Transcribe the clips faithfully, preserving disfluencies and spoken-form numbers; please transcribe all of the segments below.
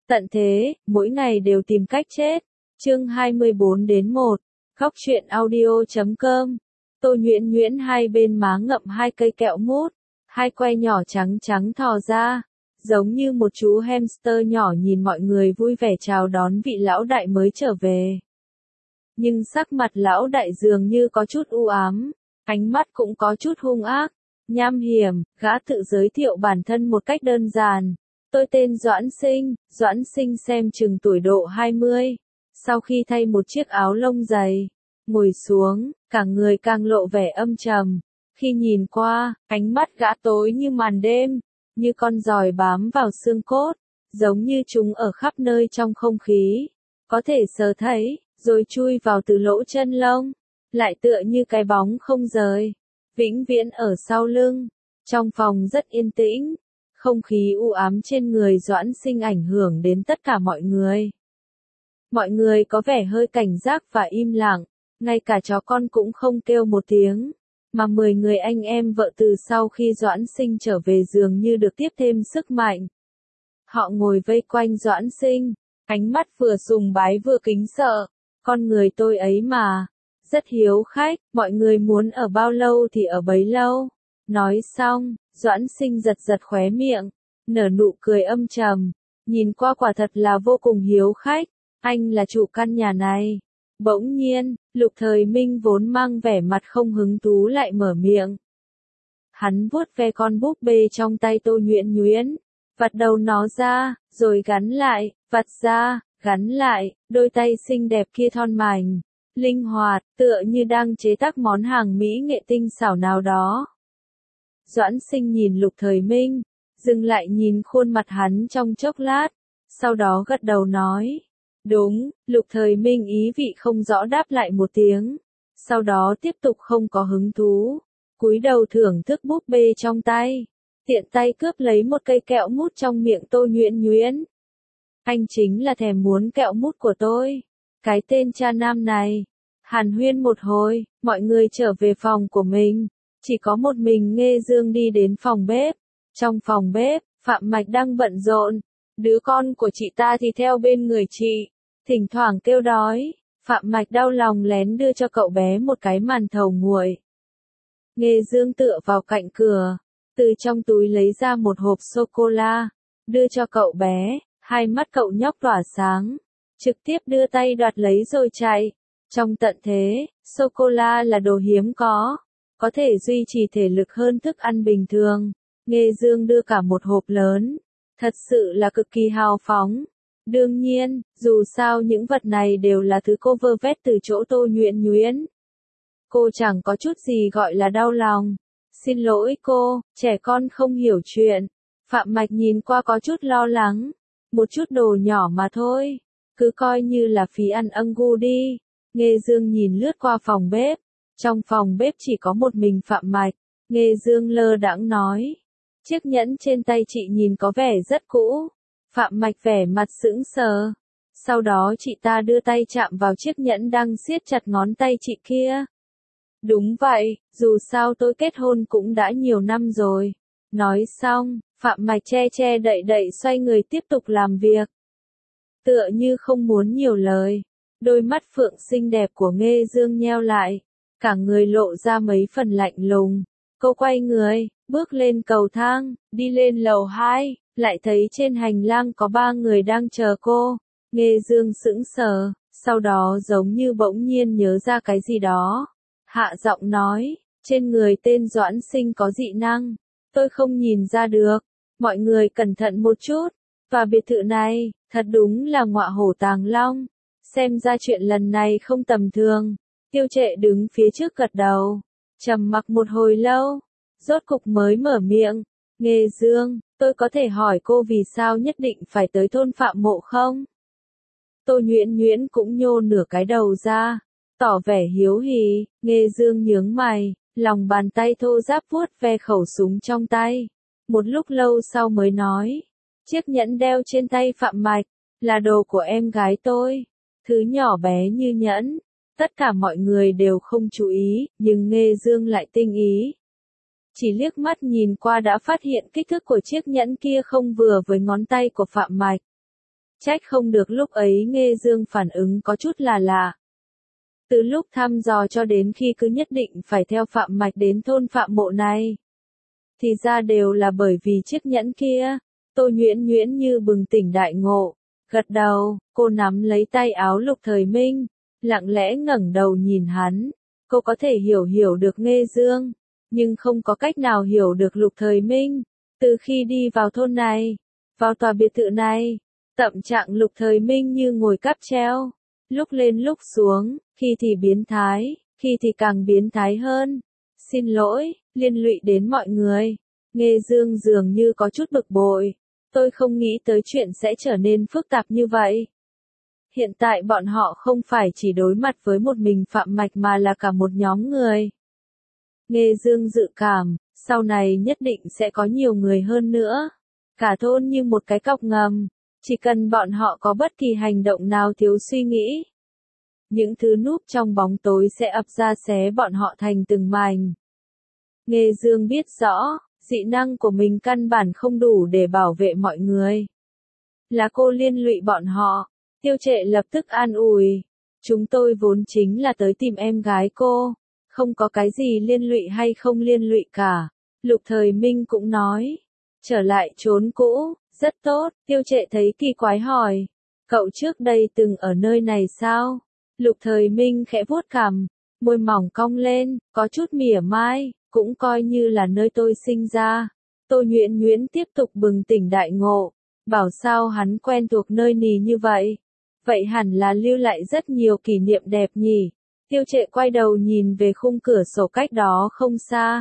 Tận thế, mỗi ngày đều tìm cách chết. Chương hai mươi bốn đến một. Khóc chuyện audio chấm com. Tô Nhuyễn Nhuyễn hai bên má ngậm hai cây kẹo mút, hai que nhỏ trắng trắng thò ra, giống như một chú hamster nhỏ nhìn mọi người vui vẻ chào đón vị lão đại mới trở về. Nhưng sắc mặt lão đại dường như có chút u ám, ánh mắt cũng có chút hung ác, nham hiểm. Gã tự giới thiệu bản thân một cách đơn giản. Tôi tên Doãn Sinh, Doãn Sinh xem chừng tuổi độ hai mươi. Sau khi thay một chiếc áo lông dày, ngồi xuống, cả người càng lộ vẻ âm trầm. Khi nhìn qua, ánh mắt gã tối như màn đêm, như con giòi bám vào xương cốt, giống như chúng ở khắp nơi trong không khí, có thể sờ thấy, rồi chui vào từ lỗ chân lông, lại tựa như cái bóng không rời, vĩnh viễn ở sau lưng. Trong phòng rất yên tĩnh, không khí u ám trên người Doãn Sinh ảnh hưởng đến tất cả mọi người. Mọi người có vẻ hơi cảnh giác và im lặng, ngay cả chó con cũng không kêu một tiếng, mà mười người anh em vợ từ sau khi Doãn Sinh trở về dường như được tiếp thêm sức mạnh. Họ ngồi vây quanh Doãn Sinh, ánh mắt vừa sùng bái vừa kính sợ. Con người tôi ấy mà, rất hiếu khách, mọi người muốn ở bao lâu thì ở bấy lâu. Nói xong, Doãn Sinh giật giật khóe miệng, nở nụ cười âm trầm, nhìn qua quả thật là vô cùng hiếu khách. Anh là chủ căn nhà này. Bỗng nhiên, Lục Thời Minh vốn mang vẻ mặt không hứng thú lại mở miệng. Hắn vuốt ve con búp bê trong tay Tô Nhuyễn Nhuyễn, vặt đầu nó ra, rồi gắn lại, vặt ra, gắn lại. Đôi tay xinh đẹp kia thon mảnh, linh hoạt, tựa như đang chế tác món hàng mỹ nghệ tinh xảo nào đó. Doãn Sinh nhìn Lục Thời Minh, dừng lại nhìn khuôn mặt hắn trong chốc lát, sau đó gật đầu nói. Đúng. Lục Thời Minh ý vị không rõ đáp lại một tiếng, sau đó tiếp tục không có hứng thú, cúi đầu thưởng thức búp bê trong tay, tiện tay cướp lấy một cây kẹo mút trong miệng Tô Nhuyễn Nhuyễn. Anh chính là thèm muốn kẹo mút của tôi. Cái tên cha nam này. Hàn huyên một hồi, mọi người trở về phòng của mình, chỉ có một mình Nghê Dương đi đến phòng bếp. Trong phòng bếp, Phạm Mạch đang bận rộn, đứa con của chị ta thì theo bên người chị, thỉnh thoảng kêu đói. Phạm Mạch đau lòng lén đưa cho cậu bé một cái màn thầu nguội. Nghê Dương tựa vào cạnh cửa, từ trong túi lấy ra một hộp sô-cô-la, đưa cho cậu bé. Hai mắt cậu nhóc tỏa sáng, trực tiếp đưa tay đoạt lấy rồi chạy. Trong tận thế, sô-cô-la là đồ hiếm có, có thể duy trì thể lực hơn thức ăn bình thường. Nghê Dương đưa cả một hộp lớn, thật sự là cực kỳ hào phóng. Đương nhiên, dù sao những vật này đều là thứ cô vơ vét từ chỗ Tô Nhuyễn Nhuyễn. Cô chẳng có chút gì gọi là đau lòng. Xin lỗi cô, trẻ con không hiểu chuyện. Phạm Mạch nhìn qua có chút lo lắng. Một chút đồ nhỏ mà thôi, cứ coi như là phí ăn âng gu đi. Nghê Dương nhìn lướt qua phòng bếp. Trong phòng bếp chỉ có một mình Phạm Mạch. Nghê Dương lơ đãng nói. Chiếc nhẫn trên tay chị nhìn có vẻ rất cũ. Phạm Mạch vẻ mặt sững sờ. Sau đó chị ta đưa tay chạm vào chiếc nhẫn đang siết chặt ngón tay chị kia. Đúng vậy, dù sao tôi kết hôn cũng đã nhiều năm rồi. Nói xong, Phạm Mạch che che đậy đậy xoay người tiếp tục làm việc. Tựa như không muốn nhiều lời, đôi mắt phượng xinh đẹp của Nghê Dương nheo lại, cả người lộ ra mấy phần lạnh lùng. Cô quay người, bước lên cầu thang, đi lên lầu hai, lại thấy trên hành lang có ba người đang chờ cô. Nghê Dương sững sờ, sau đó giống như bỗng nhiên nhớ ra cái gì đó. Hạ giọng nói, trên người tên Doãn Sinh có dị năng. Tôi không nhìn ra được, mọi người cẩn thận một chút. Và biệt thự này, thật đúng là ngọa hổ tàng long. Xem ra chuyện lần này không tầm thường. Tiêu Trệ đứng phía trước gật đầu, trầm mặc một hồi lâu, rốt cục mới mở miệng. Nghê Dương, tôi có thể hỏi cô vì sao nhất định phải tới thôn Phạm Mộ không? Tô Nhuyễn Nhuyễn cũng nhô nửa cái đầu ra, tỏ vẻ hiếu hỉ. Nghê Dương nhướng mày, lòng bàn tay thô ráp vuốt ve khẩu súng trong tay. Một lúc lâu sau mới nói, chiếc nhẫn đeo trên tay Phạm Mạch, là đồ của em gái tôi. Thứ nhỏ bé như nhẫn, tất cả mọi người đều không chú ý, nhưng Nghê Dương lại tinh ý. Chỉ liếc mắt nhìn qua đã phát hiện kích thước của chiếc nhẫn kia không vừa với ngón tay của Phạm Mạch. Trách không được lúc ấy Nghê Dương phản ứng có chút là lạ. Từ lúc thăm dò cho đến khi cứ nhất định phải theo Phạm Mạch đến thôn Phạm Mộ này. Thì ra đều là bởi vì chiếc nhẫn kia. Tô Nhuyễn Nhuyễn như bừng tỉnh đại ngộ. Gật đầu, cô nắm lấy tay áo Lục Thời Minh. Lặng lẽ ngẩng đầu nhìn hắn. Cô có thể hiểu hiểu được Nghê Dương. Nhưng không có cách nào hiểu được Lục Thời Minh. Từ khi đi vào thôn này. Vào tòa biệt thự này. Tâm trạng Lục Thời Minh như ngồi cáp treo. Lúc lên lúc xuống, khi thì biến thái, khi thì càng biến thái hơn. Xin lỗi, liên lụy đến mọi người. Nghê Dương dường như có chút bực bội. Tôi không nghĩ tới chuyện sẽ trở nên phức tạp như vậy. Hiện tại bọn họ không phải chỉ đối mặt với một mình Phạm Mạch mà là cả một nhóm người. Nghê Dương dự cảm, sau này nhất định sẽ có nhiều người hơn nữa. Cả thôn như một cái cọc ngầm. Chỉ cần bọn họ có bất kỳ hành động nào thiếu suy nghĩ. Những thứ núp trong bóng tối sẽ ập ra xé bọn họ thành từng mảnh. Nghê Dương biết rõ, dị năng của mình căn bản không đủ để bảo vệ mọi người. Là cô liên lụy bọn họ. Tiêu Trệ lập tức an ủi. Chúng tôi vốn chính là tới tìm em gái cô. Không có cái gì liên lụy hay không liên lụy cả. Lục Thời Minh cũng nói. Trở lại chốn cũ. Rất tốt, Tiêu Trệ thấy kỳ quái hỏi. Cậu trước đây từng ở nơi này sao? Lục Thời Minh khẽ vuốt cằm, môi mỏng cong lên, có chút mỉa mai, cũng coi như là nơi tôi sinh ra. Tô Nhuyễn Nhuyễn tiếp tục bừng tỉnh đại ngộ, bảo sao hắn quen thuộc nơi nì như vậy. Vậy hẳn là lưu lại rất nhiều kỷ niệm đẹp nhỉ. Tiêu Trệ quay đầu nhìn về khung cửa sổ cách đó không xa.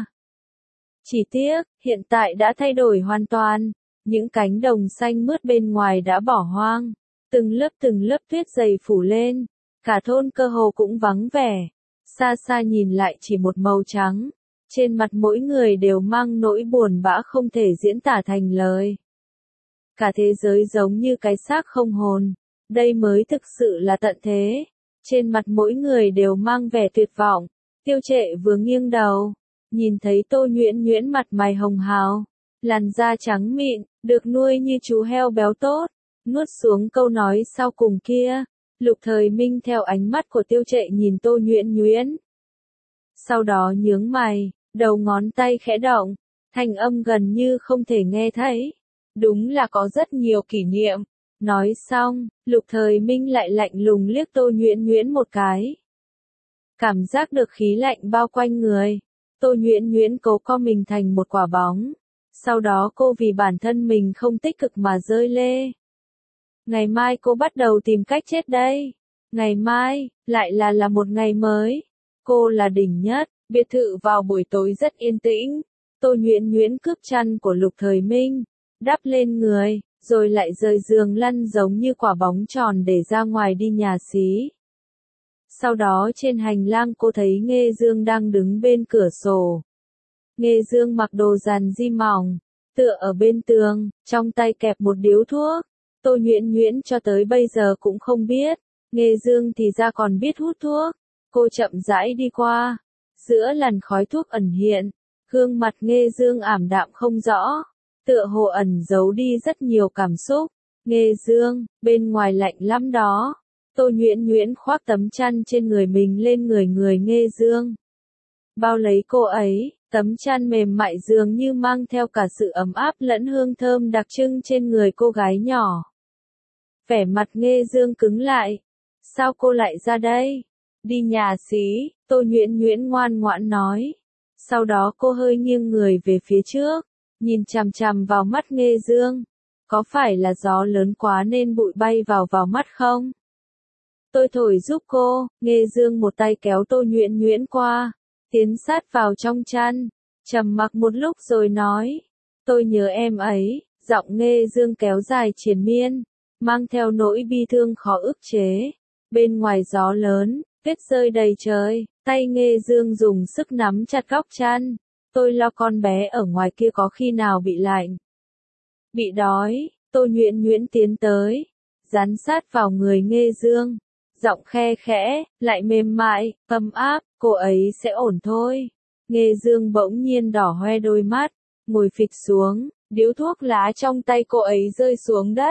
Chỉ tiếc, hiện tại đã thay đổi hoàn toàn. Những cánh đồng xanh mướt bên ngoài đã bỏ hoang. Từng lớp từng lớp tuyết dày phủ lên. Cả thôn cơ hồ cũng vắng vẻ. Xa xa nhìn lại chỉ một màu trắng. Trên mặt mỗi người đều mang nỗi buồn bã không thể diễn tả thành lời. Cả thế giới giống như cái xác không hồn. Đây mới thực sự là tận thế. Trên mặt mỗi người đều mang vẻ tuyệt vọng. Tiêu Trệ vừa nghiêng đầu. Nhìn thấy Tô Nhuyễn Nhuyễn mặt mày hồng hào. Làn da trắng mịn, được nuôi như chú heo béo tốt. Nuốt xuống câu nói sau cùng kia. Lục Thời Minh theo ánh mắt của Tiêu Trệ nhìn Tô Nhuyễn Nhuyễn. Sau đó nhướng mày, đầu ngón tay khẽ động. Thanh âm gần như không thể nghe thấy. Đúng là có rất nhiều kỷ niệm. Nói xong, Lục Thời Minh lại lạnh lùng liếc Tô Nhuyễn Nhuyễn một cái. Cảm giác được khí lạnh bao quanh người. Tô Nhuyễn Nhuyễn cố co mình thành một quả bóng. Sau đó cô vì bản thân mình không tích cực mà rơi lê. Ngày mai cô bắt đầu tìm cách chết đây. Ngày mai, lại là là một ngày mới. Cô là đỉnh nhất, biệt thự vào buổi tối rất yên tĩnh. Tô Nhuyễn Nhuyễn cướp chăn của Lục Thời Minh, đắp lên người, rồi lại rời giường lăn giống như quả bóng tròn để ra ngoài đi nhà xí. Sau đó trên hành lang cô thấy Nghê Dương đang đứng bên cửa sổ. Nghê Dương mặc đồ dàn di mỏng, tựa ở bên tường, trong tay kẹp một điếu thuốc. Tô Nhuyễn Nhuyễn cho tới bây giờ cũng không biết, Nghê Dương thì ra còn biết hút thuốc. Cô chậm rãi đi qua, giữa làn khói thuốc ẩn hiện, gương mặt Nghê Dương ảm đạm không rõ, tựa hồ ẩn giấu đi rất nhiều cảm xúc. Nghê Dương, bên ngoài lạnh lắm đó. Tô Nhuyễn Nhuyễn khoác tấm chăn trên người mình lên người người Nghê Dương. Bao lấy cô ấy, tấm chăn mềm mại dường như mang theo cả sự ấm áp lẫn hương thơm đặc trưng trên người cô gái nhỏ. Vẻ mặt Nghê Dương cứng lại. Sao cô lại ra đây? Đi nhà xí, Tô Nhuyễn Nhuyễn ngoan ngoãn nói. Sau đó cô hơi nghiêng người về phía trước, nhìn chằm chằm vào mắt Nghê Dương. Có phải là gió lớn quá nên bụi bay vào vào mắt không? Tôi thổi giúp cô. Nghê Dương một tay kéo Tô Nhuyễn Nhuyễn qua, tiến sát vào trong chăn, trầm mặc một lúc rồi nói. Tôi nhớ em ấy. Giọng Nghê Dương kéo dài triền miên, mang theo nỗi bi thương khó ức chế. Bên ngoài gió lớn, tuyết rơi đầy trời, tay Nghê Dương dùng sức nắm chặt góc chăn. Tôi lo con bé ở ngoài kia có khi nào bị lạnh, bị đói. Tô Nhuyễn Nhuyễn tiến tới, dán sát vào người Nghê Dương, giọng khe khẽ, lại mềm mại, ấm áp, cô ấy sẽ ổn thôi. Nghê Dương bỗng nhiên đỏ hoe đôi mắt, ngồi phịch xuống, điếu thuốc lá trong tay cô ấy rơi xuống đất,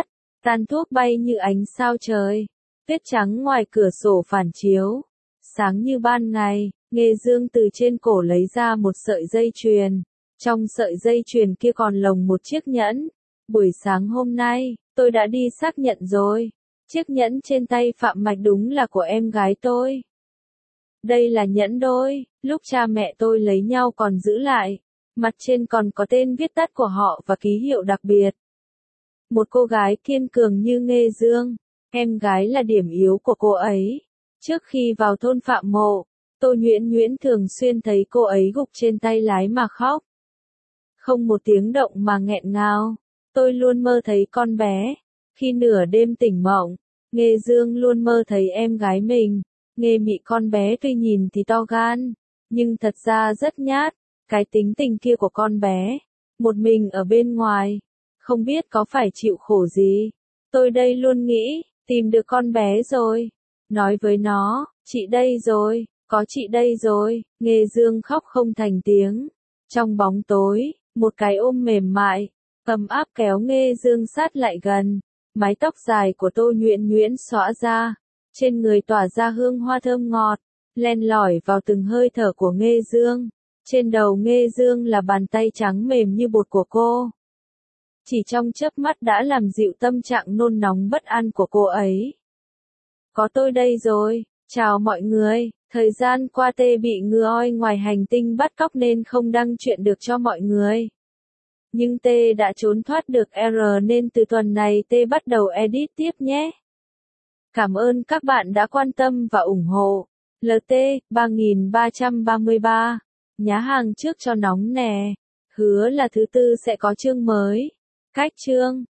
Tàn thuốc bay như ánh sao trời. Tuyết trắng ngoài cửa sổ phản chiếu. Sáng như ban ngày, Nghê Dương từ trên cổ lấy ra một sợi dây chuyền. Trong sợi dây chuyền kia còn lồng một chiếc nhẫn. Buổi sáng hôm nay, tôi đã đi xác nhận rồi. Chiếc nhẫn trên tay Phạm Mạch đúng là của em gái tôi. Đây là nhẫn đôi, lúc cha mẹ tôi lấy nhau còn giữ lại. Mặt trên còn có tên viết tắt của họ và ký hiệu đặc biệt. Một cô gái kiên cường như Nghê Dương, em gái là điểm yếu của cô ấy. Trước khi vào thôn Phạm Mộ, Tô Nhuyễn Nhuyễn thường xuyên thấy cô ấy gục trên tay lái mà khóc. Không một tiếng động mà nghẹn ngào. Tôi luôn mơ thấy con bé. Khi nửa đêm tỉnh mộng, Nghê Dương luôn mơ thấy em gái mình. Nghê Mị con bé tuy nhìn thì to gan, nhưng thật ra rất nhát. Cái tính tình kia của con bé, một mình ở bên ngoài, không biết có phải chịu khổ gì. Tôi đây luôn nghĩ, tìm được con bé rồi. Nói với nó, chị đây rồi, có chị đây rồi. Nghê Dương khóc không thành tiếng. Trong bóng tối, một cái ôm mềm mại, ấm áp kéo Nghê Dương sát lại gần. Mái tóc dài của Tô Nhuyễn Nhuyễn xõa ra, trên người tỏa ra hương hoa thơm ngọt, len lỏi vào từng hơi thở của Nghê Dương. Trên đầu Nghê Dương là bàn tay trắng mềm như bột của cô. Chỉ trong chớp mắt đã làm dịu tâm trạng nôn nóng bất an của cô ấy. Có tôi đây rồi, chào mọi người, thời gian qua T bị ngư oi ngoài hành tinh bắt cóc nên không đăng chuyện được cho mọi người. Nhưng T đã trốn thoát được R nên từ tuần này T bắt đầu edit tiếp nhé. Cảm ơn các bạn đã quan tâm và ủng hộ. lờ tê ba nghìn ba trăm ba mươi ba. Nhá hàng trước cho nóng nè. Hứa là thứ tư sẽ có chương mới. Cách chương